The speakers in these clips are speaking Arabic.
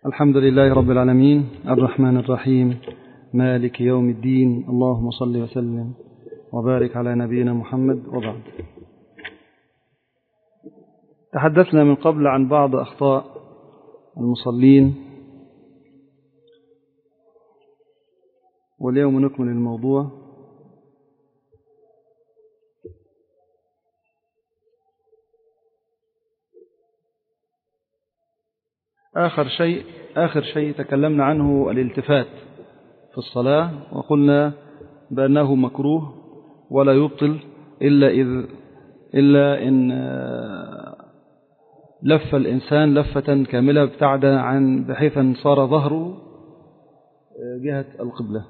الحمد لله رب العالمين الرحمن الرحيم مالك يوم الدين. اللهم صل وسلم وبارك على نبينا محمد. وبعد، تحدثنا من قبل عن بعض أخطاء المصلين، واليوم نكمل الموضوع. آخر شيء تكلمنا عنه الالتفات في الصلاة، وقلنا بأنه مكروه ولا يبطل إلا إن لف الإنسان لفة كاملة ابتعد عن بحيث أن صار ظهره جهة القبلة.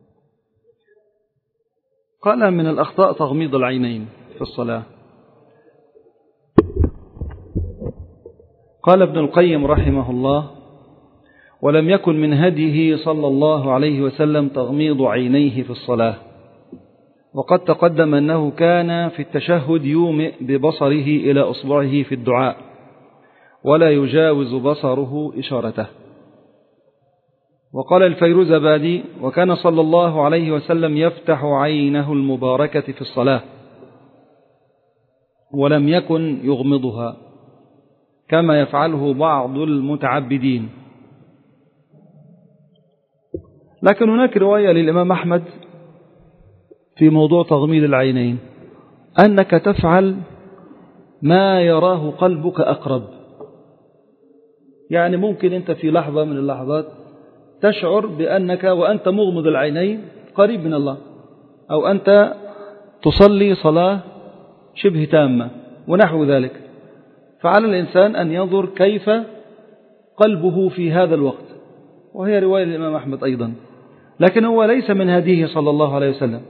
قال من الأخطاء تغميض العينين في الصلاة. قال ابن القيم رحمه الله: ولم يكن من هديه صلى الله عليه وسلم تغميض عينيه في الصلاة، وقد تقدم أنه كان في التشهد يومئ ببصره إلى أصبعه في الدعاء ولا يجاوز بصره إشارته. وقال الفيروزابادي: وكان صلى الله عليه وسلم يفتح عينه المباركة في الصلاة ولم يكن يغمضها كما يفعله بعض المتعبدين. لكن هناك رواية للإمام أحمد في موضوع تغميض العينين، أنك تفعل ما يراه قلبك أقرب. يعني ممكن أنت في لحظة من اللحظات تشعر بأنك وأنت مغمض العينين قريب من الله، أو أنت تصلي صلاة شبه تامة ونحو ذلك، فعلى الإنسان أن ينظر كيف قلبه في هذا الوقت، وهي رواية الإمام أحمد أيضا. لكن هو ليس من هديه صلى الله عليه وسلم.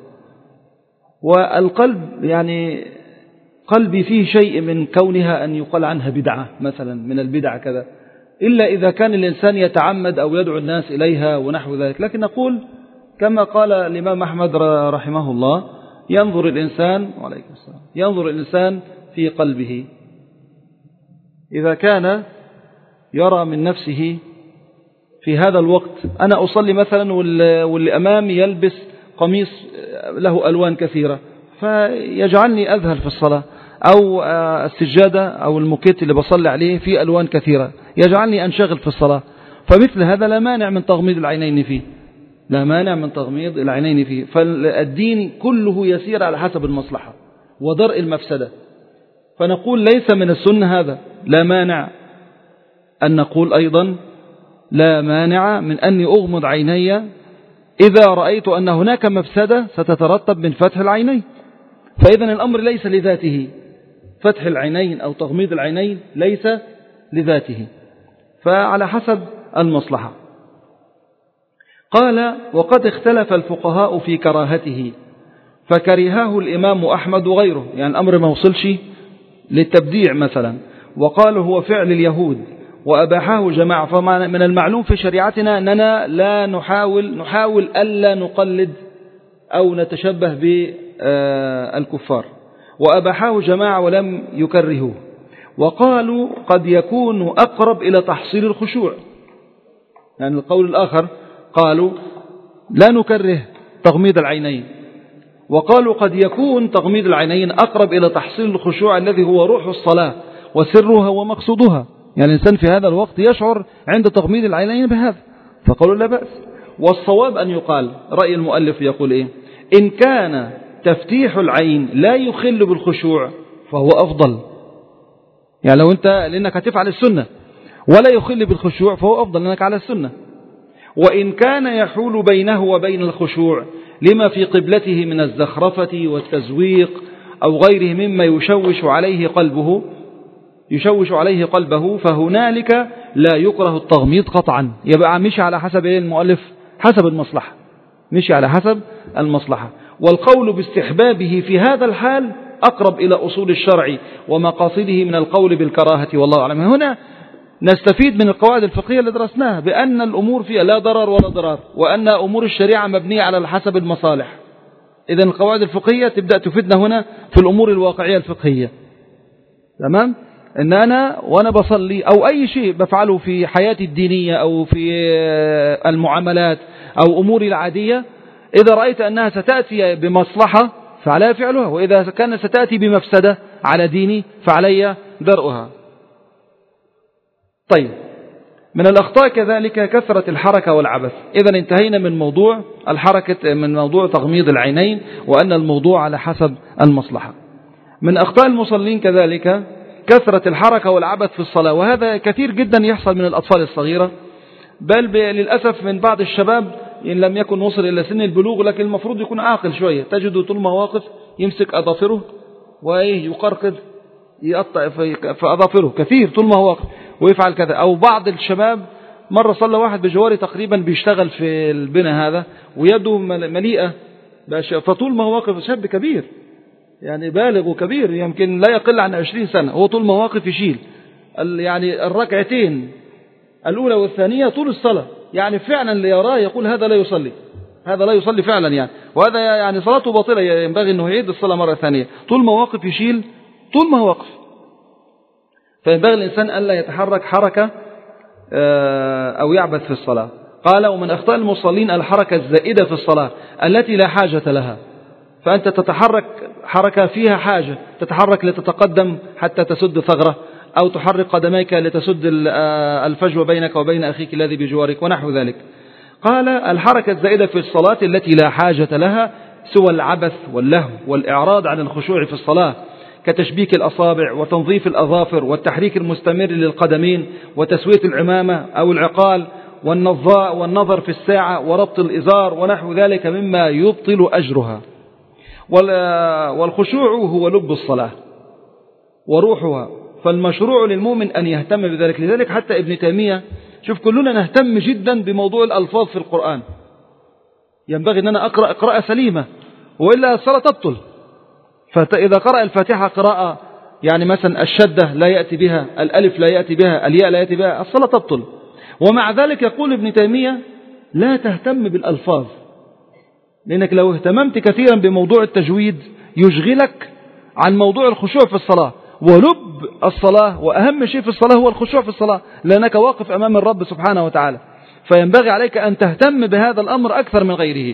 والقلب يعني قلبي فيه شيء من كونها أن يقال عنها بدعة مثلا من البدع كذا، إلا إذا كان الإنسان يتعمد أو يدعو الناس إليها ونحو ذلك. لكن نقول كما قال الإمام أحمد رحمه الله: ينظر الإنسان في قلبه. إذا كان يرى من نفسه في هذا الوقت أنا أصلي مثلا واللي أمامي يلبس قميص له ألوان كثيرة فيجعلني أذهل في الصلاة، أو السجادة أو الموكيت اللي بصلي عليه فيه ألوان كثيرة يجعلني أنشغل في الصلاة، فمثل هذا لا مانع من تغميض العينين فيه. فالدين كله يسير على حسب المصلحة ودرء المفسدة. فنقول ليس من السنة هذا. لا مانع أن نقول أيضا لا مانع من أني أغمض عيني إذا رأيت أن هناك مفسدة ستترتب من فتح العينين. فإذا الأمر ليس لذاته، فتح العينين أو تغميض العينين ليس لذاته، فعلى حسب المصلحة. قال: وقد اختلف الفقهاء في كراهته فكرهاه الإمام أحمد وغيره. يعني الأمر ما وصلش للتبديع مثلا، وقال هو فعل اليهود وأباحاه جماعة. فمن المعلوم في شريعتنا أننا لا نحاول ألا نقلد أو نتشبه بالكفار، وأباحاه جماعة ولم يكرهوه. وقالوا قد يكون أقرب إلى تحصيل الخشوع. يعني القول الآخر قالوا لا نكره تغميض العينين، وقالوا قد يكون تغميض العينين أقرب إلى تحصيل الخشوع الذي هو روح الصلاة وسرها ومقصودها. يعني الإنسان في هذا الوقت يشعر عند تغميض العينين بهذا، فقالوا لا بأس. والصواب أن يقال، رأي المؤلف يقول إيه: إن كان تفتيح العين لا يخل بالخشوع فهو أفضل. يعني لو أنت لأنك هتفعل السنة ولا يخل بالخشوع فهو أفضل لأنك على السنة. وإن كان يحول بينه وبين الخشوع لما في قبلته من الزخرفة والتزويق أو غيره مما يشوش عليه قلبه فهنالك لا يكره التغميض قطعا. يبقى مشي على حسب المؤلف، حسب المصلحة، مشي على حسب المصلحة. والقول باستحبابه في هذا الحال أقرب إلى أصول الشرع ومقاصده من القول بالكراهة، والله أعلم. هنا نستفيد من القواعد الفقهية اللي درسناها بأن الأمور فيها لا ضرر ولا ضرار، وأن أمور الشريعة مبنية على حسب المصالح. إذن القواعد الفقهية تبدأ تفيدنا هنا في الأمور الواقعية الفقهية. تمام؟ إن أنا وأنا بصلي أو أي شيء بفعله في حياتي الدينية أو في المعاملات أو أموري العادية، إذا رأيت أنها ستأتي بمصلحة فعلي فعلها، وإذا كانت ستأتي بمفسدة على ديني فعلي درءها. طيب، من الأخطاء كذلك كثرة الحركة والعبث. إذا انتهينا من موضوع الحركة، من موضوع تغميض العينين، وأن الموضوع على حسب المصلحة. من أخطاء المصلين كذلك كثرة الحركة والعبث في الصلاة، وهذا كثير جدا يحصل من الأطفال الصغيرة، بل للأسف من بعض الشباب إن لم يكن وصل إلى سن البلوغ، لكن المفروض يكون عاقل شوية، تجده طول ما واقف يمسك أظافره ويقرقد يقطع في أظافره كثير طول ما هو واقف ويفعل كذا. أو بعض الشباب، مرة صلى واحد بجواري تقريبا بيشتغل في البناء هذا ويده مليئة، فطول ما هو واقف، شاب كبير يعني بالغ وكبير يمكن لا يقل عن 20 سنة، هو طول ما واقف يشيل يعني الركعتين الأولى والثانية طول الصلاة، يعني فعلا اللي يراه يقول هذا لا يصلي، هذا لا يصلي فعلا يعني، وهذا يعني صلاته باطلة، ينبغي أنه يعيد الصلاة مرة ثانية. طول ما واقف يشيل، طول ما هو واقف. فينبغي الإنسان ألا يتحرك حركة أو يعبث في الصلاة. قال: ومن أخطاء المصلين الحركة الزائدة في الصلاة التي لا حاجة لها. فأنت تتحرك حركة فيها حاجة، تتحرك لتتقدم حتى تسد ثغرة، أو تحرك قدميك لتسد الفجوة بينك وبين أخيك الذي بجوارك ونحو ذلك. قال: الحركة الزائدة في الصلاة التي لا حاجة لها سوى العبث واللهو والإعراض عن الخشوع في الصلاة، كتشبيك الأصابع وتنظيف الأظافر والتحريك المستمر للقدمين وتسوية العمامة أو العقال والنظر في الساعة وربط الإزار ونحو ذلك مما يبطل أجرها. والخشوع هو لب الصلاة وروحها، فالمشروع للمؤمن أن يهتم بذلك. لذلك حتى ابن تيمية، شوف، كلنا نهتم جدا بموضوع الألفاظ في القرآن، ينبغي أن أنا أقرأ قراءة سليمة، وإلا الصلاة تبطل. فإذا قرأ الفاتحة قراءة يعني مثلا الشدة لا يأتي بها، الألف لا يأتي بها، الياء لا يأتي بها، الصلاة تبطل. ومع ذلك يقول ابن تيمية: لا تهتم بالألفاظ، لأنك لو اهتممت كثيرا بموضوع التجويد يشغلك عن موضوع الخشوع في الصلاة، ولب الصلاة وأهم شيء في الصلاة هو الخشوع في الصلاة، لأنك واقف أمام الرب سبحانه وتعالى، فينبغي عليك أن تهتم بهذا الأمر أكثر من غيره.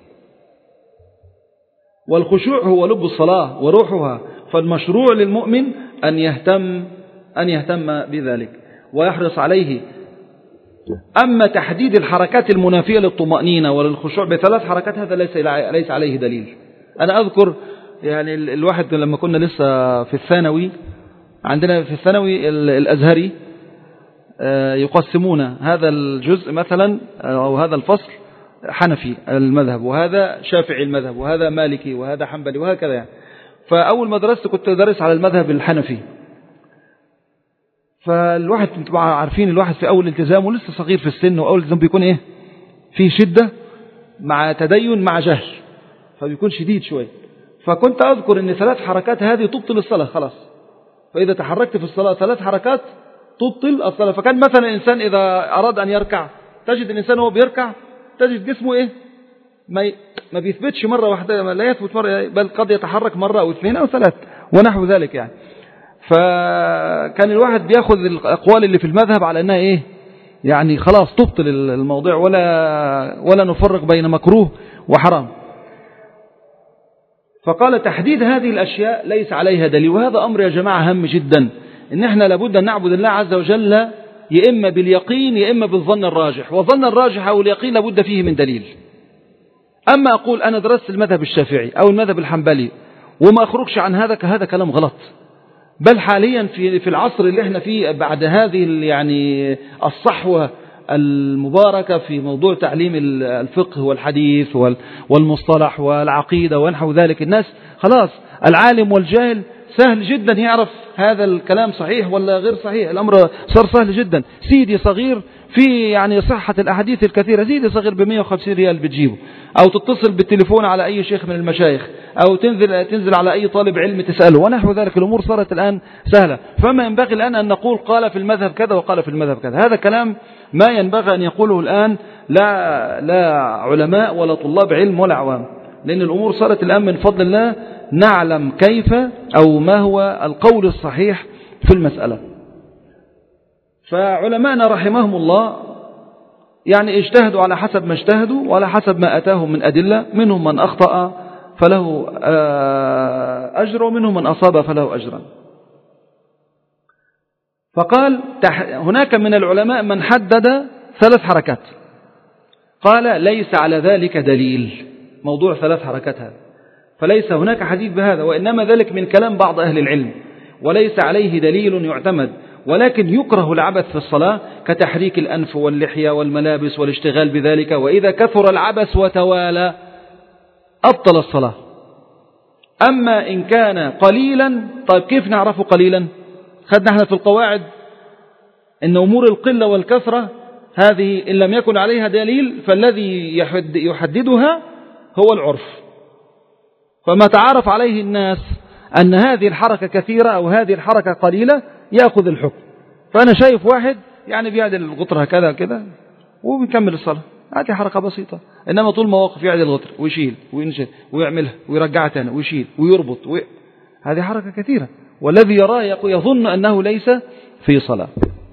والخشوع هو لب الصلاة وروحها، فالمشروع للمؤمن أن يهتم بذلك ويحرص عليه. أما تحديد الحركات المنافية للطمأنينة وللخشوع ب3 حركات، هذا ليس عليه دليل. أنا أذكر يعني الواحد لما كنا لسه في الثانوي، عندنا في الثانوي الأزهري يقسمون هذا الجزء مثلا أو هذا الفصل حنفي المذهب، وهذا شافعي المذهب، وهذا مالكي، وهذا حنبلي، وهكذا يعني. فأول ما درست كنت درس على المذهب الحنفي. فالواحد انتم عارفين الواحد في أول التزام ولسه صغير في السن، وأول التزام بيكون إيه؟ فيه شدة مع تدين مع جهل، فبيكون شديد شوي. فكنت أذكر أن 3 حركات هذه تبطل الصلاة خلاص، فإذا تحركت في الصلاة 3 حركات تبطل الصلاة. فكان مثلا الإنسان إذا أراد أن يركع، تجد الإنسان وهو بيركع تجد جسمه إيه؟ ما بيثبتش مرة واحدة، لا يثبت مرة، بل قد يتحرك مرة أو 2 أو 3 ونحو ذلك يعني. فكان الواحد بياخذ الأقوال اللي في المذهب على أنها إيه؟ يعني خلاص تبطل الموضوع، ولا نفرق بين مكروه وحرام. فقال: تحديد هذه الأشياء ليس عليها دليل. وهذا أمر يا جماعة هام جدا، إن احنا لابد أن نعبد الله عز وجل يا إما باليقين يا إما بالظن الراجح، والظن الراجح أو اليقين لابد فيه من دليل. أما أقول أنا درست المذهب الشافعي أو المذهب الحنبلي وما أخرجش عن هذا كلام غلط. بل حاليا في العصر اللي احنا فيه بعد هذه يعني الصحوة المباركة في موضوع تعليم الفقه والحديث والمصطلح والعقيدة ونحو ذلك، الناس خلاص العالم والجاهل سهل جدا يعرف هذا الكلام صحيح ولا غير صحيح. الأمر صار سهل جدا. سيدي صغير في يعني صحة الأحاديث الكثيرة، سيدي صغير ب150 ريال بتجيبه، أو تتصل بالتليفون على أي شيخ من المشايخ، أو تنزل على أي طالب علم تسأله ونحو ذلك. الأمور صارت الآن سهلة. فما ينبغي الآن أن نقول قال في المذهب كذا وقال في المذهب كذا، هذا كلام ما ينبغي أن يقوله الآن لا علماء ولا طلاب علم ولا عوام، لأن الأمور صارت الآن من فضل الله نعلم كيف أو ما هو القول الصحيح في المسألة. فعلماءنا رحمهم الله يعني اجتهدوا على حسب ما اجتهدوا وعلى حسب ما أتاهم من أدلة، منهم من أخطأ فله أجر ومنهم من أصاب فله أجرا. فقال هناك من العلماء من حدد 3 حركات، قال ليس على ذلك دليل، موضوع 3 حركات هذا، فليس هناك حديث بهذا، وإنما ذلك من كلام بعض أهل العلم وليس عليه دليل يعتمد، ولكن يكره العبث في الصلاة كتحريك الأنف واللحية والملابس والاشتغال بذلك، وإذا كثر العبث وتوالى أبطل الصلاة. أما إن كان قليلا، طيب كيف نعرفه قليلا؟ خدنا احنا في القواعد إن أمور القلة والكثرة هذه إن لم يكن عليها دليل فالذي يحددها هو العرف، فما تعرف عليه الناس أن هذه الحركة كثيرة أو هذه الحركة قليلة يأخذ الحكم. فأنا شايف واحد يعني بيعدل الغطرة كذا كذا وبيكمل الصلاة، هذه حركة بسيطة، إنما طول ما واقف يعدل الغطرة ويشيل وينشل ويعملها ويرجعها تاني ويشيل ويربط هذه حركة كثيرة، والذي يراه يظن أنه ليس في صلاة.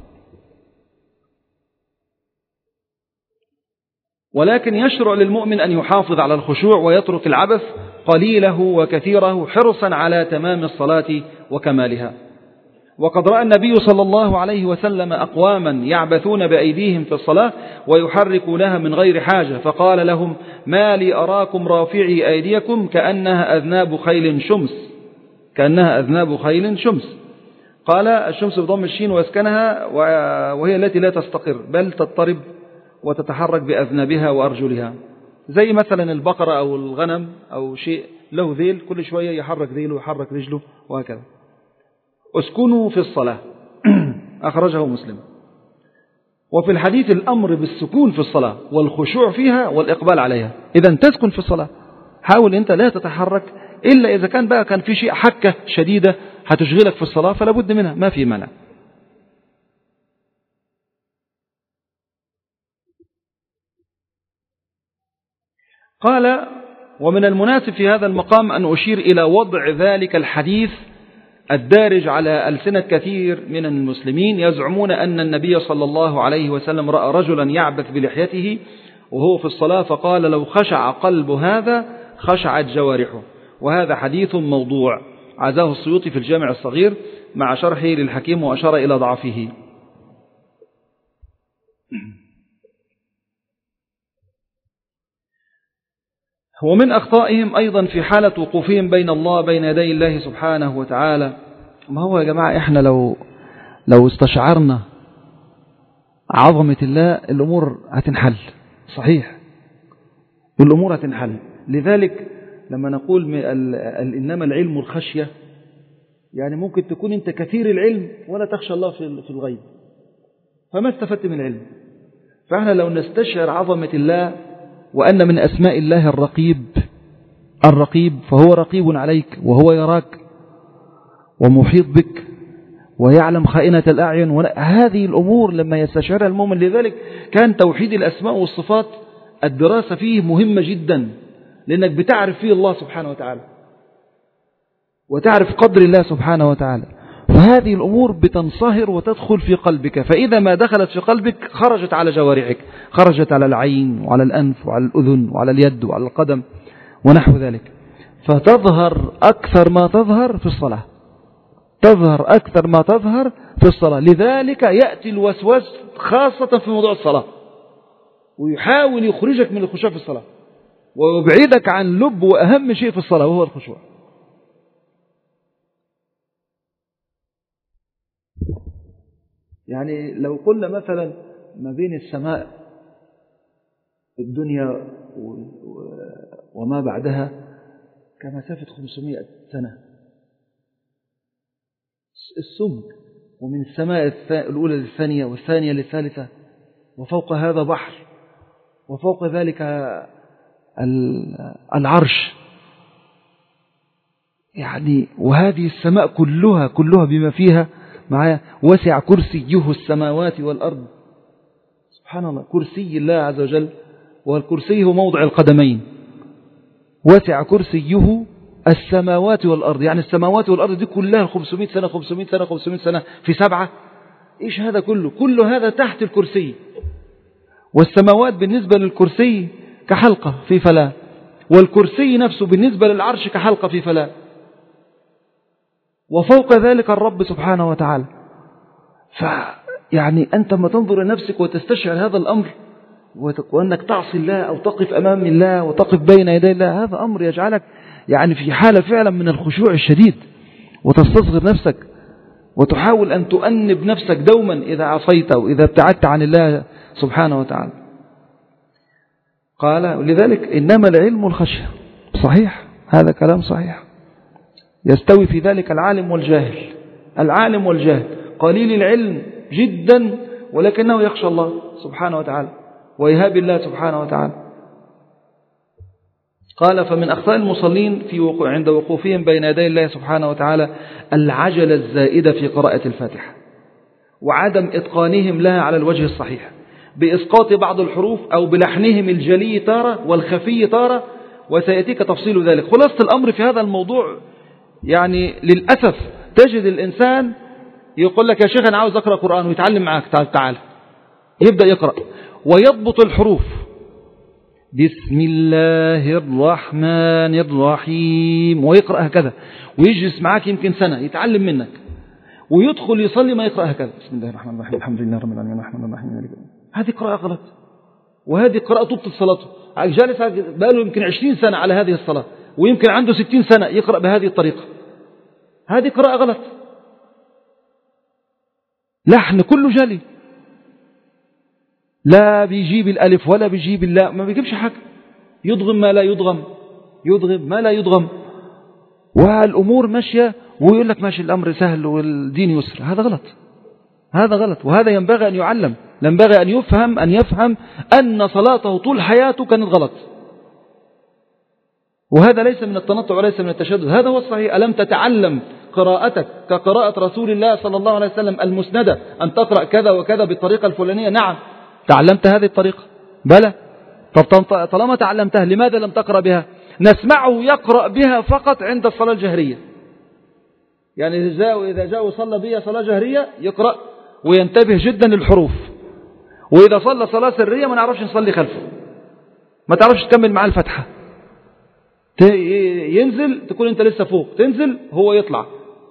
ولكن يشرع للمؤمن أن يحافظ على الخشوع ويترك العبث قليله وكثيره حرصا على تمام الصلاة وكمالها. وقد رأى النبي صلى الله عليه وسلم أقواما يعبثون بأيديهم في الصلاة ويحركونها من غير حاجة، فقال لهم ما لي أراكم رافعي أيديكم كأنها أذناب خيل شمس، كأنها أذناب خيل شمس. قال الشمس بضم الشين واسكنها، وهي التي لا تستقر بل تضطرب وتتحرك بأذنابها وأرجلها، زي مثلا البقرة أو الغنم أو شيء له ذيل كل شوية يحرك ذيله ويحرك رجله وهكذا. اسكنوا في الصلاة أخرجه مسلم. وفي الحديث الأمر بالسكون في الصلاة والخشوع فيها والإقبال عليها. إذا تسكن في الصلاة، حاول أنت لا تتحرك إلا إذا كان في شيء حكة شديدة هتشغلك في الصلاة فلا بد منها، ما في مانع. قال ومن المناسب في هذا المقام أن أشير إلى وضع ذلك الحديث الدارج على ألسنة كثير من المسلمين يزعمون أن النبي صلى الله عليه وسلم رأى رجلا يعبث بلحيته وهو في الصلاة فقال لو خشع قلب هذا خشعت جوارحه، وهذا حديث موضوع عزاه السيوطي في الجامع الصغير مع شرحه للحكيم وأشار إلى ضعفه. ومن أخطائهم أيضا في حالة وقوفهم بين يدي الله سبحانه وتعالى. ما هو يا جماعة إحنا لو استشعرنا عظمة الله الأمور هتنحل، صحيح الأمور هتنحل. لذلك لما نقول إنما العلم الخشية، يعني ممكن تكون أنت كثير العلم ولا تخشى الله في الغيب فما استفدت من العلم. فإحنا لو نستشعر عظمة الله وأن من أسماء الله الرقيب، فهو رقيب عليك وهو يراك ومحيط بك ويعلم خائنة الأعين، هذه الأمور لما يستشعرها المؤمن. لذلك كان توحيد الأسماء والصفات الدراسة فيه مهمة جدا، لأنك بتعرف فيه الله سبحانه وتعالى وتعرف قدر الله سبحانه وتعالى، فهذه الأمور بتنصهر وتدخل في قلبك، فإذا ما دخلت في قلبك خرجت على جوارحك، خرجت على العين وعلى الأنف وعلى الأذن وعلى اليد وعلى القدم ونحو ذلك، فتظهر أكثر ما تظهر في الصلاة، تظهر أكثر ما تظهر في الصلاة. لذلك يأتي الوسواس خاصة في موضوع الصلاة ويحاول يخرجك من الخشوع في الصلاة ويبعدك عن لب وأهم شيء في الصلاة وهو الخشوع. يعني لو قلنا مثلا ما بين السماء الدنيا وما بعدها كمسافة 500 سنة السمك، ومن السماء الأولى للثانية والثانية للثالثة، وفوق هذا بحر، وفوق ذلك العرش، يعني وهذه السماء كلها بما فيها معايا وسع كرسيه السماوات والأرض. سبحان الله، كرسي الله عز وجل، والكرسي هو موضع القدمين، وسع كرسيه السماوات والأرض، يعني السماوات والأرض دي كلها 500 سنة 500 سنة 500 سنة في 7. إيش هذا كله؟ كل هذا تحت الكرسي، والسماوات بالنسبة للكرسي كحلقة في فلاة، والكرسي نفسه بالنسبة للعرش كحلقة في فلاة، وفوق ذلك الرب سبحانه وتعالى. فيعني أنت ما تنظر لنفسك وتستشعر هذا الأمر، وأنك تعصي الله أو تقف أمام الله وتقف بين يدي الله، هذا أمر يجعلك يعني في حالة فعلا من الخشوع الشديد، وتستصغر نفسك وتحاول أن تؤنب نفسك دوما إذا عصيت وإذا ابتعدت عن الله سبحانه وتعالى. قال ولذلك إنما العلم الخشية. صحيح، هذا كلام صحيح. يستوي في ذلك العالم والجاهل. العالم والجاهل قليل العلم جدا ولكنه يخشى الله سبحانه وتعالى ويهاب الله سبحانه وتعالى. قال فمن أخطاء المصلين عند وقوفهم بين يدي الله سبحانه وتعالى العجلة الزائدة في قراءة الفاتحة، وعدم إتقانهم لها على الوجه الصحيح، بإسقاط بعض الحروف أو بلحنهم الجلي تارة والخفي تارة، وسيأتيك تفصيل ذلك. خلاصة الأمر في هذا الموضوع يعني للأسف تجد الإنسان يقول لك يا شيخ أنا عاوز أقرأ قرآن، ويتعلم معك، تعال يبدأ يقرأ ويضبط الحروف، بسم الله الرحمن الرحيم، ويقرأ هكذا، ويجلس معك يمكن سنة يتعلم منك، ويدخل يصلي ما يقرأ هكذا، بسم الله الرحمن الرحيم الحمد لله رب العالمين الرحمن الرحيم. هذه قراءة غلط، وهذه قراءة تبطل صلاته. جالس بقاله يمكن 20 سنة على هذه الصلاة، ويمكن عنده 60 سنة يقرأ بهذه الطريقة، هذه قراءة غلط. لحن كله جلي، لا بيجيب الألف ولا بيجيب اللاء، ما بيجيبش حاجة، يضغم ما لا يضغم، يضغم ما لا يضغم، والأمور ماشية، ويقول لك ماشي الأمر سهل والدين يسر. هذا غلط، هذا غلط، وهذا ينبغي أن يعلم، ينبغي أن يفهم أن صلاته طول حياته كانت غلط، وهذا ليس من التنطع وليس من التشدد، هذا هو الصحيح. ألم تتعلم قراءتك كقراءة رسول الله صلى الله عليه وسلم المسندة، أن تقرأ كذا وكذا بالطريقة الفلانية؟ نعم، تعلمت هذه الطريقة؟ بلى. طب طالما تعلمتها لماذا لم تقرأ بها؟ نسمعه يقرأ بها فقط عند الصلاة الجهرية، يعني إذا جاء وصلى بي صلاة جهرية يقرأ وينتبه جدا للحروف، وإذا صلى صلاة سرية ما نعرفش نصلي خلفه، ما تعرفش تكمل معاه الفتحة، ينزل تكون أنت لسه فوق، تنزل هو يطلع،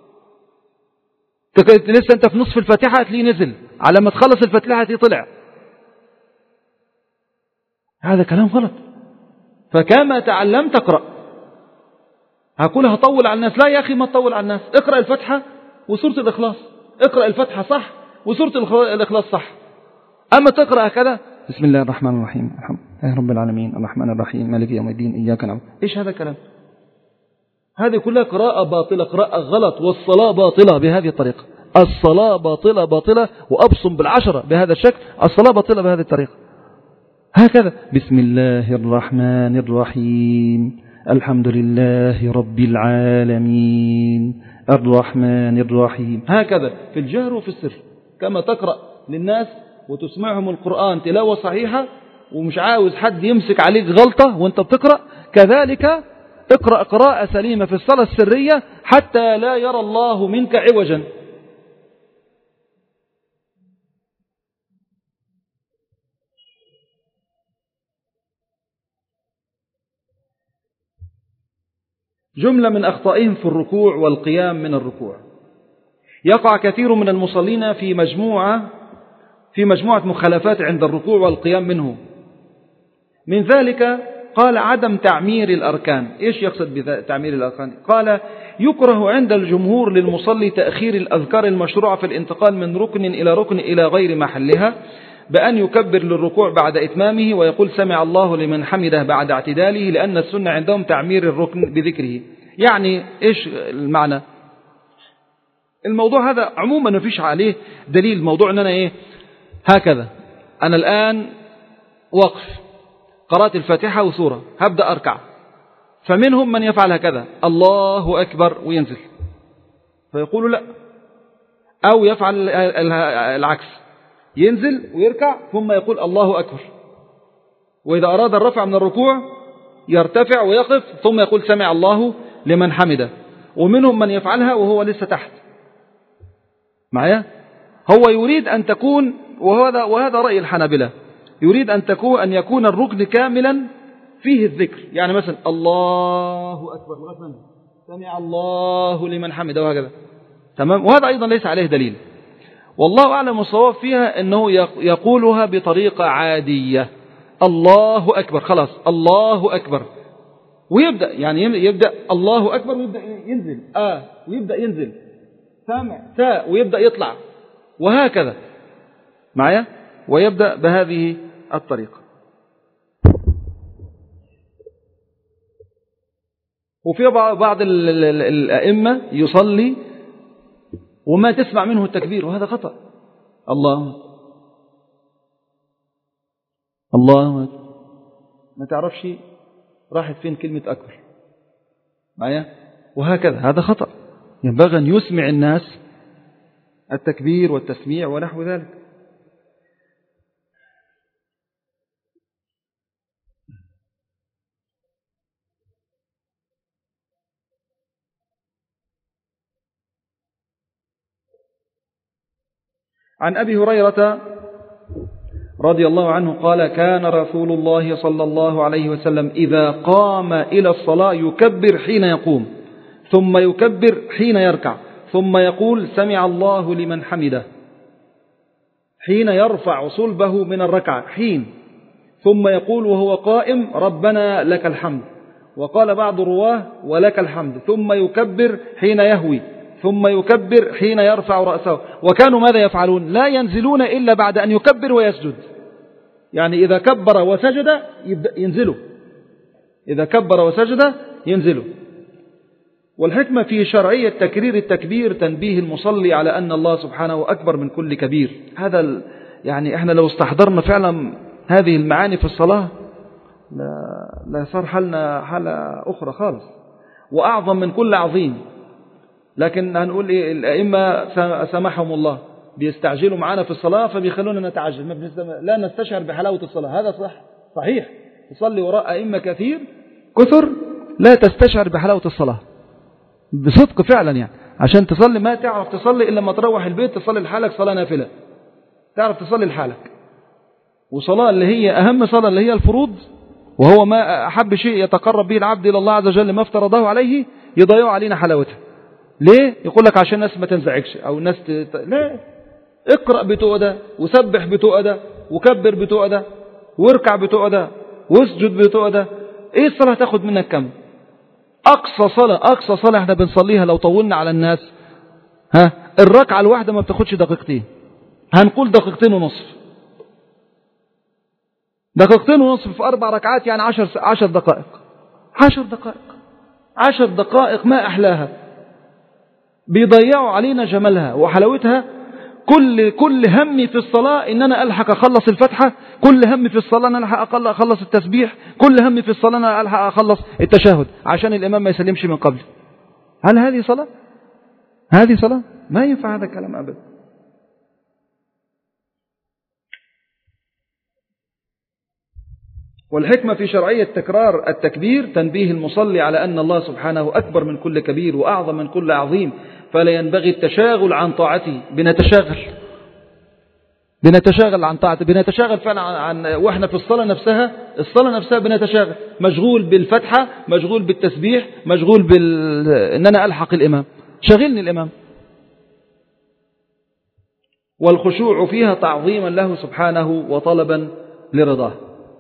لسه أنت في نصف الفاتحة هتلاقيه نزل، على ما تخلص الفاتحة هتلاقيه طلع. هذا كلام غلط. فكما تعلمت اقرأ. هقول هطول على الناس، لا يا أخي ما تطول على الناس، اقرأ الفتحة وسورة الإخلاص، اقرأ الفتحة صح وسورة الإخلاص صح. أما تقرأ كذا بسم الله الرحمن الرحيم الحمد لله رب العالمين الرحمن الرحيم مالك يوم الدين إياك نعبد، إيش هذا الكلام؟ هذه كلها قراءة باطلة، قراءة غلط، والصلاة باطلة بهذه الطريقة، الصلاة باطلة باطلة، وأبصم بالعشرة بهذا الشكل، الصلاة باطلة بهذه الطريقة. هكذا بسم الله الرحمن الرحيم الحمد لله رب العالمين الرحمن الرحيم، هكذا في الجهر وفي السر، كما تقرأ للناس وتسمعهم القرآن تلاوة صحيحة ومش عاوز حد يمسك عليك غلطة وانت بتقرأ، كذلك اقرأ قراءة سليمة في الصلاة السرية حتى لا يرى الله منك عوجا. جملة من أخطائهم في الركوع والقيام من الركوع. يقع كثير من المصلين في مجموعة مخالفات عند الركوع والقيام منه. من ذلك قال عدم تعمير الأركان. إيش يقصد بتعمير الأركان؟ قال يكره عند الجمهور للمصلي تأخير الأذكار المشروعة في الانتقال من ركن إلى ركن إلى غير محلها، بأن يكبر للركوع بعد إتمامه ويقول سمع الله لمن حمده بعد اعتداله، لأن السنة عندهم تعمير الركن بذكره. يعني إيش المعنى؟ الموضوع هذا عموما ما فيش عليه دليل. الموضوع أن أنا هكذا أنا الآن وقف، قرأت الفاتحة وسورة، هبدأ أركع، فمنهم من يفعل هكذا الله أكبر وينزل، فيقول لا، أو يفعل العكس، ينزل ويركع ثم يقول الله أكبر، وإذا أراد الرفع من الركوع يرتفع ويقف ثم يقول سمع الله لمن حمده، ومنهم من يفعلها وهو لسه تحت معايا. هو يريد أن تكون، وهذا رأي الحنابلة، يريد أن يكون الركن كاملا فيه الذكر، يعني مثلا الله أكبر مثلا سمع الله لمن حمده وهكذا، تمام. وهذا أيضا ليس عليه دليل، والله أعلم الصواب فيها أنه يقولها بطريقة عادية، الله أكبر، خلاص الله أكبر، ويبدأ يعني يبدأ الله أكبر ويبدأ ينزل ويبدأ ينزل سامع ويبدأ يطلع وهكذا معايا، ويبدأ بهذه الطريقة. وفي بعض الأئمة يصلي وما تسمع منه التكبير، وهذا خطأ. الله ما تعرفش راحت فين كلمة أكبر معايا، وهكذا هذا خطأ. ينبغي أن يسمع الناس التكبير والتسميع ونحو ذلك. عن أبي هريرة رضي الله عنه قال: كان رسول الله صلى الله عليه وسلم إذا قام إلى الصلاة يكبر حين يقوم، ثم يكبر حين يركع، ثم يقول سمع الله لمن حمده، حين يرفع صلبه من الركعة حين، ثم يقول وهو قائم ربنا لك الحمد، وقال بعض الرواه ولك الحمد، ثم يكبر حين يهوي، ثم يكبر حين يرفع رأسه. وكانوا ماذا يفعلون؟ لا ينزلون إلا بعد أن يكبر ويسجد، يعني إذا كبر وسجد ينزلوا، إذا كبر وسجد ينزلوا. والحكمة في شرعية تكرير التكبير تنبيه المصلي على أن الله سبحانه أكبر من كل كبير. هذا يعني إحنا لو استحضرنا فعلا هذه المعاني في الصلاة لا صار حالنا حالة أخرى خالص، وأعظم من كل عظيم. لكن هنقول إيه؟ الأئمة سمحهم الله بيستعجلوا معنا في الصلاة فبيخلونا نتعجل، لا نستشعر بحلاوة الصلاة. هذا صحيح، تصلي وراء أئمة كثر لا تستشعر بحلاوة الصلاة بصدق فعلا، يعني عشان تصلي ما تعرف تصلي إلا لما تروح البيت تصلي لحالك صلاة نافلة، تعرف تصلي لحالك. وصلاة اللي هي أهم صلاة اللي هي الفروض، وهو ما أحب شيء يتقرب به العبد إلى الله عز وجل ما افترضه عليه، يضيعوا علينا حلاوتها. ليه؟ يقول لك عشان الناس ما تنزعجش أو الناس لا، اقرأ بتؤدى، وسبح بتؤدى، وكبر بتؤدى، واركع بتؤدى، واسجد بتؤدى. ايه الصلاة تاخد منك كم؟ أقصى صلاة احنا بنصليها لو طولنا على الناس الركعة الواحدة ما بتاخدش دقيقتين، هنقول دقيقتين ونصف، دقيقتين ونصف في 4 ركعات، يعني 10 دقائق، 10 دقائق ما أحلاها، بيضيعوا علينا جمالها وحلاوتها. كل همي في الصلاة إن أنا ألحق أخلص الفتحة، كل همي في الصلاة أن أنا ألحق أخلص التسبيح، كل همي في الصلاة أن أنا ألحق أخلص التشهد عشان الإمام ما يسلمش من قبل. هل هذه صلاة؟ هذه صلاة؟ ما ينفع هذا الكلام أبدا. والحكمة في شرعية تكرار التكبير تنبيه المصلي على أن الله سبحانه أكبر من كل كبير وأعظم من كل عظيم، فلا ينبغي التشاغل عن طاعته. بنتشاغل عن طاعته، بنتشاغل فعلا وإحنا في الصلاة نفسها بنتشاغل، مشغول بالفتحة، مشغول بالتسبيح، مشغول إن أنا ألحق الإمام، شغلني الإمام. والخشوع فيها تعظيما له سبحانه وطلبا لرضاه.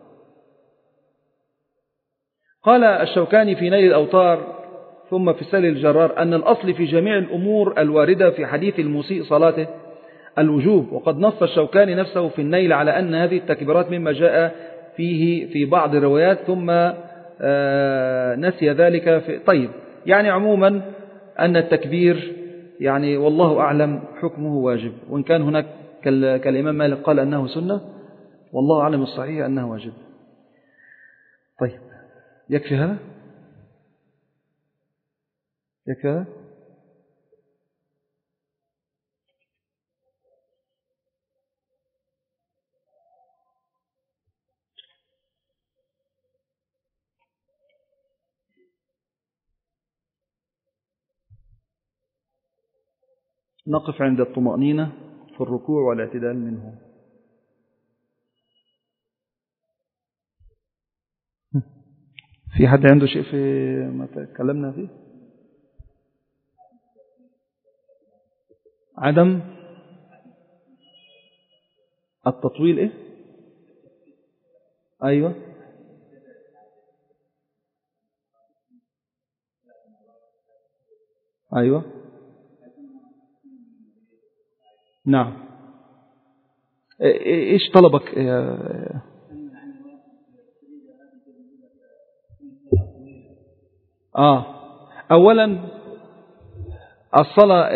قال الشوكاني في نيل الأوطار ثم في سيل الجرار أن الأصل في جميع الأمور الواردة في حديث المسيء صلاته الوجوب، وقد نص الشوكاني نفسه في النيل على أن هذه التكبيرات مما جاء فيه في بعض الروايات، ثم نسي ذلك طيب، يعني عموما أن التكبير يعني والله أعلم حكمه واجب، وإن كان هناك كالإمام مالك قال أنه سنة، والله أعلم الصحيح أنه واجب. طيب يكفي هذا؟ يكفي هذا؟ نقف عند الطمأنينة في الركوع والاعتدال منه. في حد عنده شيء في ما تكلمنا فيه؟ عدم التطويل ايه؟ ايوه ايوه نعم. ايش طلبك؟ اولا الصلاة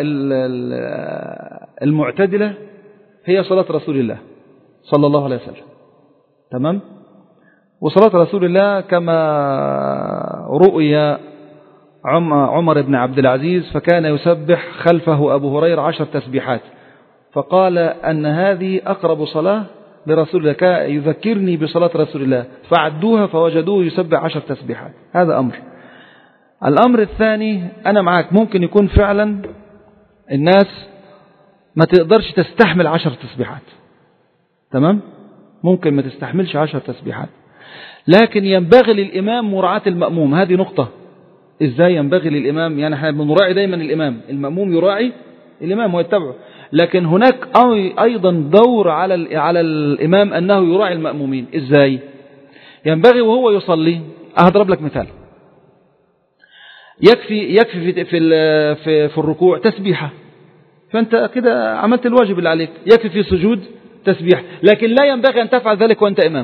المعتدلة هي صلاة رسول الله صلى الله عليه وسلم، تمام. وصلاة رسول الله كما رؤي عمر بن عبد العزيز فكان يسبح خلفه أبو هريرة 10 تسبيحات، فقال أن هذه أقرب صلاة لرسول الله، يذكرني بصلاة رسول الله، فعدوها فوجدوه يسبح 10 تسبيحات. هذا أمر. الأمر الثاني، أنا معاك، ممكن يكون فعلا الناس ما تقدرش تستحمل 10 تسبيحات، تمام، ممكن ما تستحملش 10 تسبيحات، لكن ينبغي للإمام مراعاة المأموم. هذه نقطة. إزاي ينبغي للإمام؟ يعني احنا بنراعي دايما الإمام، المأموم يراعي الإمام ويتبعه، لكن هناك أيضا دور على الإمام أنه يراعي المأمومين. إزاي؟ ينبغي وهو يصلي، أضرب لك مثال، يكفي في الركوع تسبيحة، فأنت كده عملت الواجب اللي عليك. يكفي في سجود تسبيح، لكن لا ينبغي أن تفعل ذلك وأنت إمام.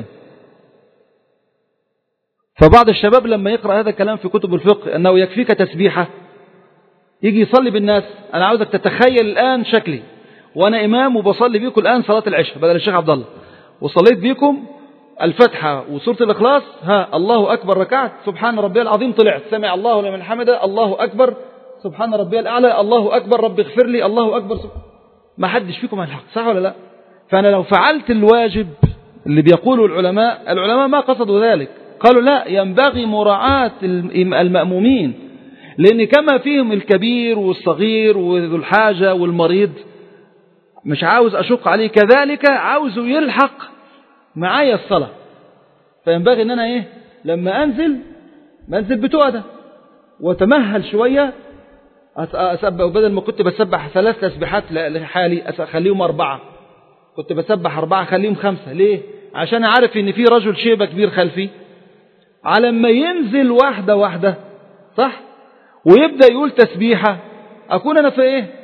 فبعض الشباب لما يقرأ هذا الكلام في كتب الفقه أنه يكفيك تسبيحة، يجي يصلي بالناس. أنا عاوزك تتخيل الآن شكلي وأنا إمام وبصلي بيكم الآن صلاة العشاء بدل الشيخ عبد الله، وصليت بيكم الفتحة وسورة الإخلاص، الله أكبر ركعت، سبحان ربي العظيم طلعت، سمع الله لمن حمده، الله أكبر، سبحان ربي الأعلى، الله أكبر رب اغفر لي، الله أكبر. ما حدش فيكم هيلحق، صح ولا لا؟ فأنا لو فعلت الواجب اللي بيقوله العلماء ما قصدوا ذلك، قالوا لا، ينبغي مراعاة المأمومين، لأن كما فيهم الكبير والصغير وذو الحاجة والمريض، مش عاوز أشق عليه، كذلك عاوزه يلحق معايا الصلاة. فينبغي أن أنا لما أنزل بتؤدى وتمهل شوية، أسبح، بدل ما كنت بسبح 3 تسبيحات لحالي أخليهم 4، كنت بسبح 4 أخليهم 5. ليه؟ عشان أعرف إن في رجل شيبة كبير خلفي، على ما ينزل واحدة واحدة، صح، ويبدأ يقول تسبيحة، أكون أنا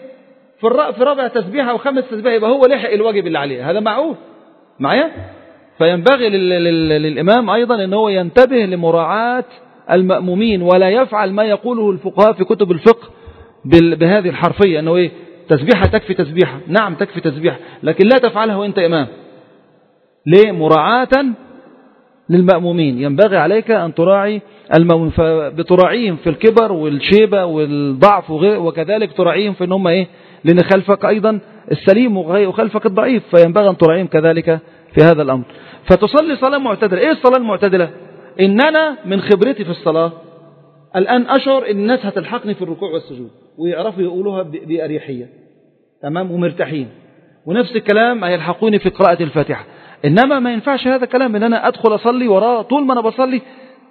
في رابع تسبيحة و5 تسبيحة، يبقى هو لحق الواجب اللي عليه. هذا معقول معايا؟ فينبغي للإمام أيضا أن هو ينتبه لمراعاة المأمومين، ولا يفعل ما يقوله الفقهاء في كتب الفقه بهذه الحرفية، أنه تسبيحة تكفي تسبيحة. نعم تكفي تسبيحة، لكن لا تفعلها وأنت إمام. ليه؟ مراعاة للمأمومين. ينبغي عليك أن تراعي المأمومين، فبتراعيهم في الكبر والشيبة والضعف وكذلك تراعيهم في أنهم لأن خلفك أيضا السليم وخلفك الضعيف، فينبغي أن تراعيهم كذلك في هذا الأمر. فتصلي صلاة معتدلة. إيه الصلاة المعتدلة؟ إن أنا من خبرتي في الصلاة الآن أشعر إن الناس هتلحقني في الركوع والسجود ويعرفوا يقولوها بأريحية، تمام، ومرتاحين، ونفس الكلام هيلحقوني في قراءة الفاتحة. إنما ما ينفعش هذا الكلام إن أنا أدخل أصلي وراه، طول ما أنا بصلي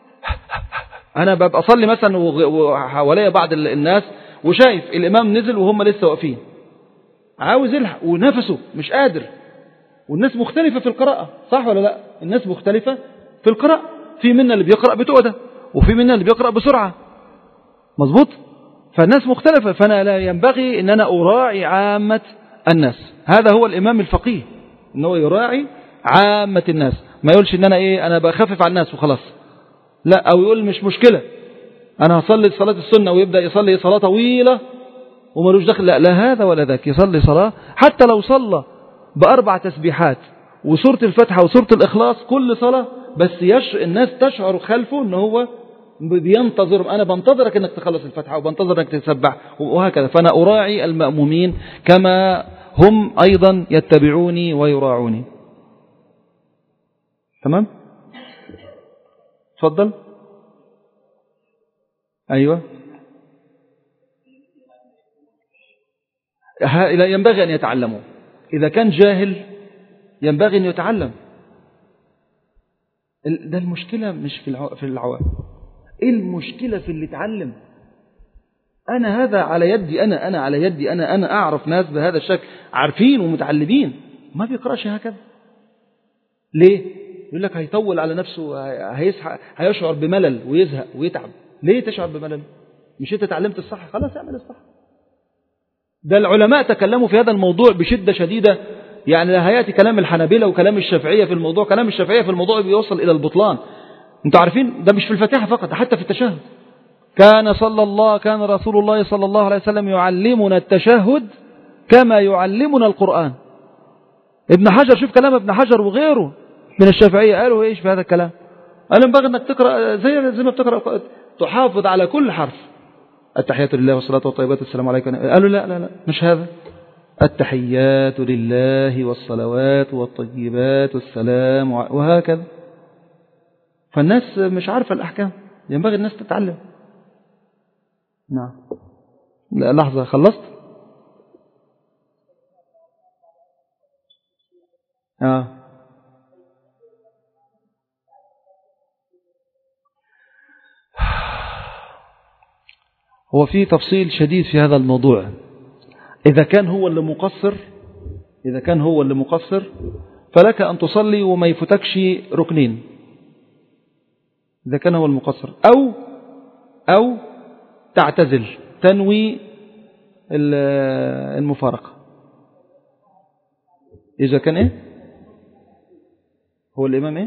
أنا ببقى أصلي مثلا وحواليا بعض الناس وشايف الإمام نزل وهم لسه واقفين، عاوز يلحق ونفسه مش قادر، والناس مختلفة في القراءة، صح ولا لا؟ الناس مختلفة في القراءة، في منا اللي بيقرأ بتؤدى وفي منا اللي بيقرأ بسرعة، مظبوط؟ فالناس مختلفة، فأنا لا ينبغي أن أنا أراعي عامة الناس. هذا هو الإمام الفقيه، أنه يراعي عامة الناس، ما يقولش أن أنا بخفف على الناس وخلاص، لا، أو يقول مش مشكلة أنا هصلي صلاة السنة ويبدأ يصلي صلاة طويلة ومالوش دخل، لا هذا ولا ذاك، يصلي صلاة حتى لو صلى ب4 تسبيحات وسورة الفتحة وسورة الإخلاص كل صلاة، بس الناس تشعر خلفه أنه هو بينتظر، أنا بنتظرك أنك تخلص الفتحة وبنتظر أنك تسبح وهكذا. فأنا أراعي المأمومين كما هم أيضا يتبعوني ويراعوني. تمام؟ تفضل. أيوة. ينبغي أن يتعلموا. إذا كان جاهل ينبغي أن يتعلم. ده المشكلة مش في العوام. إيه المشكلة في اللي اتعلم؟ أنا هذا على يدي، أنا على يدي، أنا أعرف ناس بهذا الشكل عارفين ومتعلمين ما بيقرأش هكذا. ليه؟ يقول لك هيطول على نفسه، هيشعر بملل ويزهق ويتعب. ليه تشعر بملل؟ مش أنت تعلمت الصح؟ خلاص اعمل الصح. ده العلماء تكلموا في هذا الموضوع بشدة شديدة. يعني هياتي كلام الحنابلة وكلام الشافعية في الموضوع. كلام الشافعية في الموضوع بيوصل إلى البطلان. انتوا عارفين ده مش في الفاتحة فقط، حتى في التشهد. كان رسول الله صلى الله عليه وسلم يعلمنا التشهد كما يعلمنا القرآن. ابن حجر، شوف كلام ابن حجر وغيره من الشافعية قالوا ايش في هذا الكلام. قال ينبغي انك تقرأ زي ما بتقرأ، تحافظ على كل حرف. التحيات لله والصلاة والطيبات السلام عليكم. قالوا لا مش هذا. التحيات لله والصلوات والطيبات والسلام وهكذا. فالناس مش عارفة الأحكام، ينبغي الناس تتعلم. نعم. لا لحظة، خلصت؟ هو في تفصيل شديد في هذا الموضوع. إذا كان هو اللي مقصر فلك أن تصلي وما يفتكش ركنين، إذا كان هو المقصر، أو تعتزل، تنوي المفارقة. إذا كان هو الإمام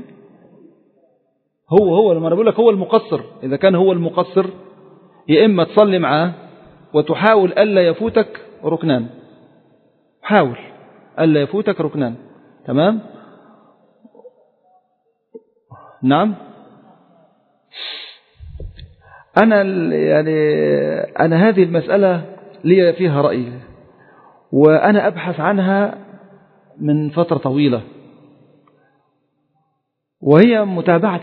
هو لما أنا بقول لك هو المقصر. إذا كان هو المقصر يا إما تصلي معاه وتحاول ألا يفوتك ركنان. حاول ألا يفوتك ركنان. تمام. نعم. أنا هذه المسألة لي فيها رأي، وأنا أبحث عنها من فترة طويلة، وهي متابعة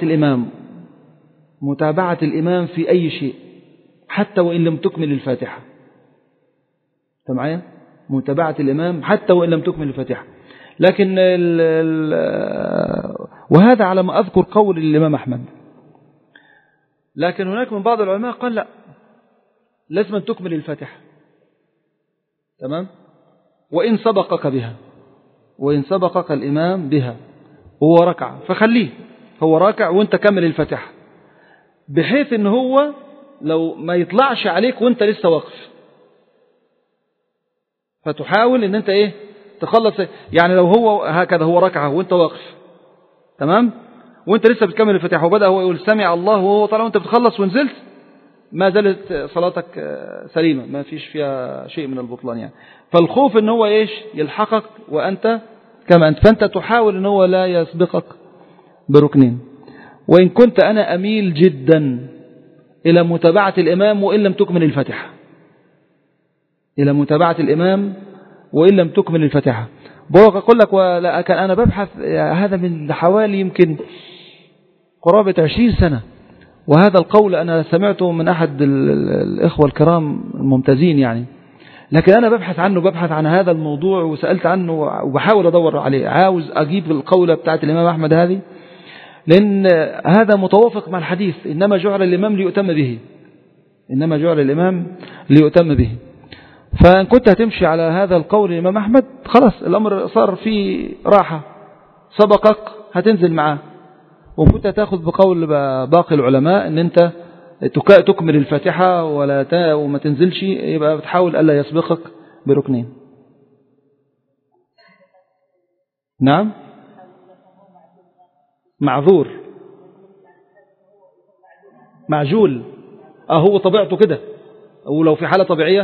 الإمام في أي شيء حتى وإن لم تكمل الفاتحة. معايا؟ متابعة الإمام حتى وإن لم تكمل الفاتحة. لكن وهذا على ما أذكر قول الإمام أحمد. لكن هناك من بعض العلماء قال لا، لازم أن تكمل الفاتحة. تمام. وإن سبقك الإمام بها هو ركع، فخليه هو راكع وانت كمل الفاتحة، بحيث ان هو لو ما يطلعش عليك وانت لسه واقف، فتحاول ان انت تخلص. يعني لو هو هكذا هو ركعه وانت واقف، تمام، وانت لسه بتكمل الفاتحة وبدأ هو يقول سمع الله وهو طالع وانت بتخلص ونزلت، ما زالت صلاتك سليمة، ما فيش فيها شيء من البطلان يعني. فالخوف ان هو يلحقك وانت كما انت، فانت تحاول ان هو لا يسبقك بركنين. وإن كنت أنا أميل جدا إلى متابعة الإمام وإن لم تكمل الفاتحة، بقولك أقول لك، ولكن أنا ببحث هذا من حوالي يمكن قرابة 20 سنة، وهذا القول أنا سمعته من أحد الإخوة الكرام الممتازين يعني. لكن أنا ببحث عن هذا الموضوع وسألت عنه وبحاول أدور عليه، عاوز أجيب القولة بتاعت الإمام أحمد هذه، لأن هذا متوافق مع الحديث إنما جعل الإمام ليؤتم به. فإن كنت هتمشي على هذا القول الإمام أحمد خلاص الأمر صار فيه راحة، سبقك هتنزل معاه. وإن كنت هتاخذ بقول باقي العلماء إن أنت تكمل الفاتحة وما تنزلش، يبقى بتحاول ألا يسبقك بركنين. نعم، معذور، معجول، هو طبيعته كده. ولو في حالة طبيعية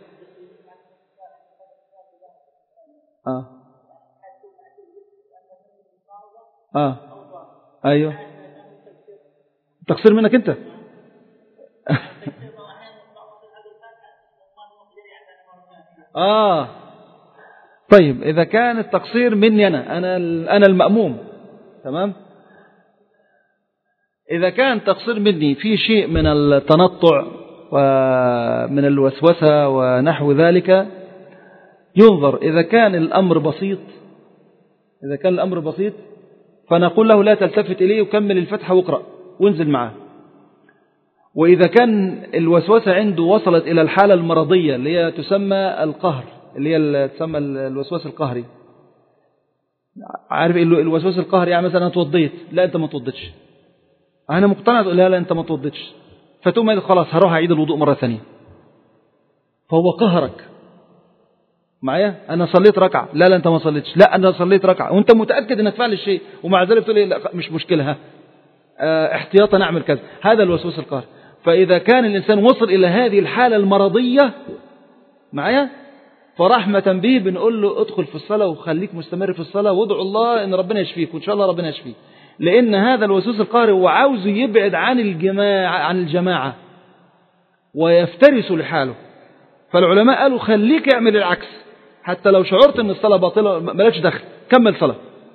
ايوه، تقصير منك انت. طيب اذا كان التقصير مني انا المأموم، تمام. إذا كان تقصير مني في شيء من التنطع ومن الوسوسة ونحو ذلك، ينظر إذا كان الأمر بسيط، إذا كان الأمر بسيط فنقول له لا تلتفت إليه وكمل الفتحة واقرأ وانزل معاه. وإذا كان الوسوسة عنده وصلت إلى الحالة المرضية اللي هي تسمى القهر، اللي هي تسمى الوسواس القهري. عارف الوسواس القهري؟ يعني مثلا أنا توضيت، لا أنت ما توضيتش، أنا مقتنع، لا لا أنت ما توضيتش، فتقوم خلاص هروح أعيد الوضوء مرة ثانية، فهو قهرك معايا. أنا صليت ركعة، لا لا أنت ما صليتش، لا أنا صليت ركعة، وأنت متأكد أنك فعل الشيء ومع ذلك تقول لي لا مش مشكلة، احتياطا أعمل كذا. هذا الوسواس القهري. فإذا كان الإنسان وصل إلى هذه الحالة المرضية معايا، فرحمة به بنقول له ادخل في الصلاة وخليك مستمر في الصلاة وادعو الله ان ربنا يشفيك، وان شاء الله ربنا يشفيك. لان هذا الوسوس القهري هو عاوز يبعد عن الجماعة ويفترس لحاله. فالعلماء قالوا خليك اعمل العكس، حتى لو شعرت ان الصلاة باطلة مالكش دخل، كمل صلاة.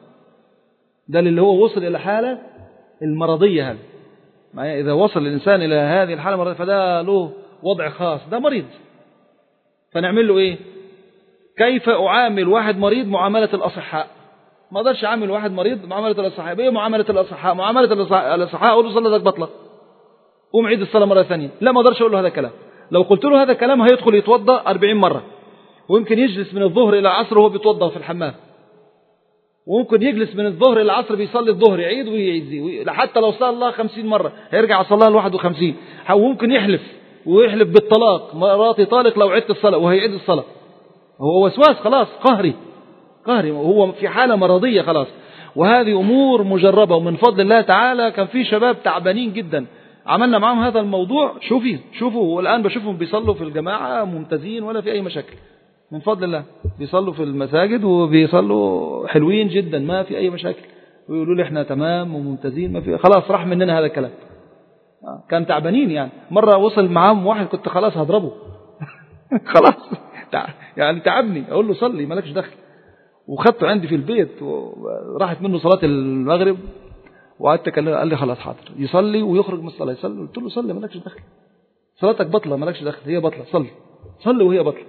ده اللي هو وصل الى حالة المرضية. هذا معايا اذا وصل الانسان الى هذه الحالة المرضية فده له وضع خاص، ده مريض. فنعمل له ايه؟ كيف أعامل واحد مريض معاملة الأصحاء؟ ما اقدرش أعامل واحد مريض معاملة الأصحاء. بإيه معاملة الأصحاء؟ معاملة الأصحاء أقول له صلاتك بطلة، قوم عيد الصلاة مرة ثانية. لا، ما اقدرش أقول له هذا الكلام. لو قلت له هذا الكلام هيدخل يتوضأ 40 مرة، ويمكن يجلس من الظهر إلى العصر وهو بيتوضأ في الحمام، وممكن يجلس من الظهر إلى العصر بيصلي الظهر يعيد ويعيد، حتى لو صلى 50 مرة هيرجع يصليها 51. وممكن ويحلف بالطلاق، مراتي طالق لو عدت الصلاة، وهيعيد الصلاة. هو وسواس خلاص قهري، وهو في حالة مرضية خلاص. وهذه أمور مجربة، ومن فضل الله تعالى كان في شباب تعبانين جدا عملنا معهم هذا الموضوع. شوفوا والآن بشوفهم بيصلوا في الجماعة ممتازين ولا في أي مشاكل، من فضل الله. بيصلوا في المساجد وبيصلوا حلوين جدا، ما في أي مشاكل، ويقولوا لي احنا تمام وممتازين، ما في، خلاص راح مننا هذا الكلام. كان تعبانين يعني. مرة وصل معهم واحد كنت خلاص هضربه خلاص يعني تعبني، أقول له صلي مالكش دخل. وخدته عندي في البيت وراحت منه صلاة المغرب، وقعدت أكلمه، قال لي خلاص حاضر، يصلي ويخرج من الصلاة يصلي. قلت له صلي مالكش دخل، صلاتك بطلة مالكش دخل، هي بطلة، صلي وهي بطلة.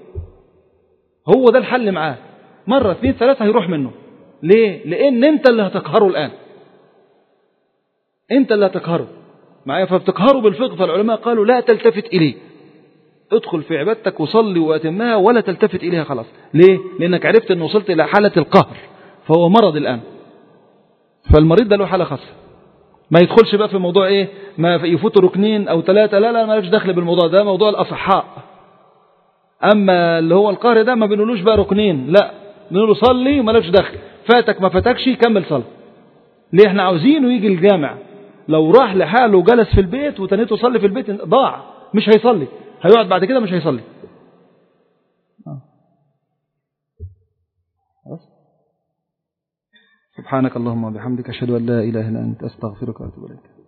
هو ده الحل معاه. مرة 2 3 هيروح منه. ليه؟ لأن أنت اللي هتقهره الآن، أنت اللي هتقهره معايا. فبتقهره بالفقه. فالعلماء قالوا لا تلتفت إليه، ادخل في عبادتك وصلي وأتمها ولا تلتفت إليها خلاص. ليه؟ لأنك عرفت أن وصلت إلى حالة القهر، فهو مرض الآن. فالمريض ده له حالة خاصة، ما يدخلش بقى في موضوع إيه ما يفوت 2 أو 3، لا ما لكش دخل بالموضوع ده، موضوع الأصحاء. أما اللي هو القهر ده ما بنقولوش بقى 2، لا بنقوله صلي وما لكش دخل، فاتك ما فاتكش كمل صلاة. ليه؟ احنا عاوزينه يجي الجامع. لو راح لحاله وجلس في البيت وتنيته صلي في البيت ضاع، مش هيصلي، هيقعد بعد كده مش هيصلي. سبحانك اللهم وبحمدك أشهد أن لا إله إلا أنت أستغفرك وأتوب إليك.